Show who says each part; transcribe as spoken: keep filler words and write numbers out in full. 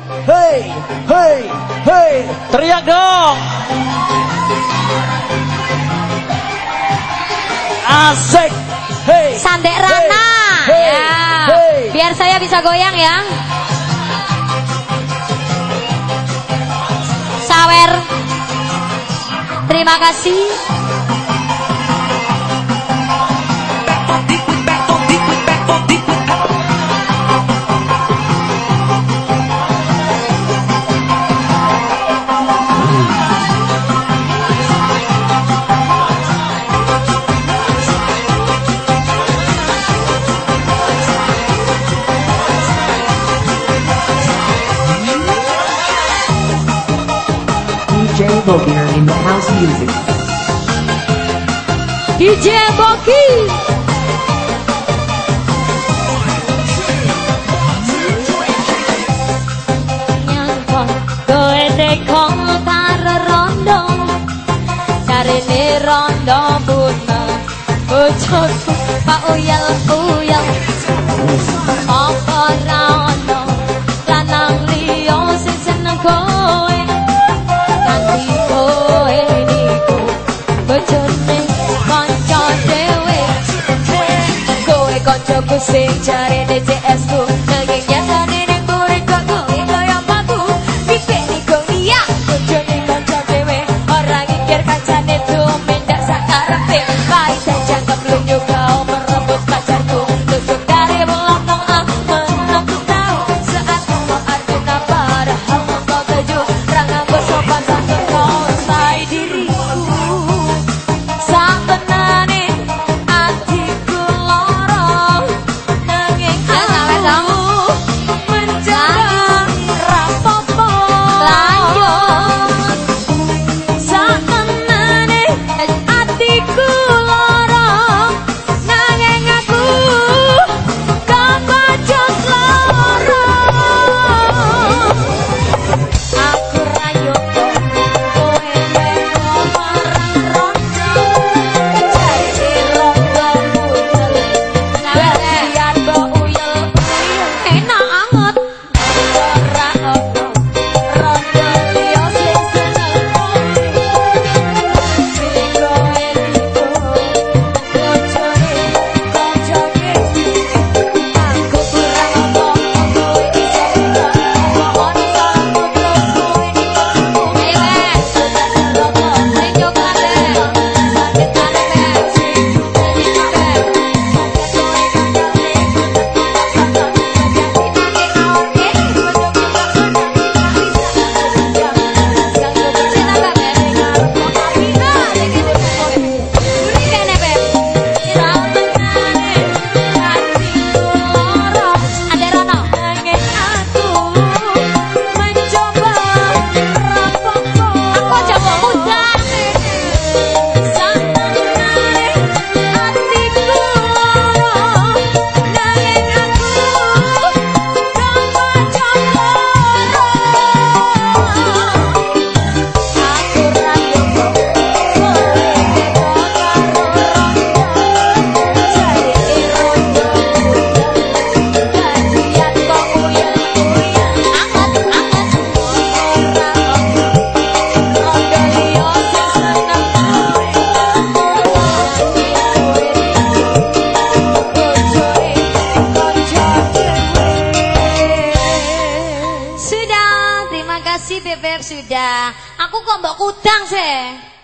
Speaker 1: Hey, hey, hey,
Speaker 2: teriak dong.
Speaker 1: Asik. Hey,
Speaker 3: Sandek Rana.
Speaker 1: Hey, hey,
Speaker 3: Ya.
Speaker 1: hey.
Speaker 3: Biar saya bisa goyang ya. Sawer. Terima kasih.
Speaker 4: D J Bogier in the house music.
Speaker 3: D J Boki. Nyangkon kowe dekong karo rondo, carine rondo buna bojoku pak uyal uyal. Apa ra ono lanang liya sing seneng kowe, nganti kowe niku bojone kanca dhewe. Kowe kancaku sing jarene C S ku, nanging nyatane ning urip kok kowe kaya aku. Pipi niku iya bojone kanca dhewe, ora ngikir kancane domen ndak sakarepe. Baik saja kemlunyu kau merebut pacarku, tusuk dari belakang aku menakut tahu saat ngomong Arjuna padahal engkau tuju. Rangaku sopan sampai kau sai diriku. Sabenane atiku lorong, nanging aku mencoba rapopo. Lanjut. Sabenane atiku lorong, nanging aku kebajak lorong. Aku rayo kowe teko marang rondo, jadi rondo muncul. Nabian bo uyel uyel enak anget. Ora ono rondo liya sing seneng kowe. Sing kowe niku bojone kanca dhewe. Aku kurang apa kowe iso uga mohon salahku terus kowe niku. Ayo wes, rondo sing coklat e. Sakit karepe sing jadi kabeh. Kowe kandhane Sudah, terima kasih Bebek sudah. Aku kok mbok kudang sih.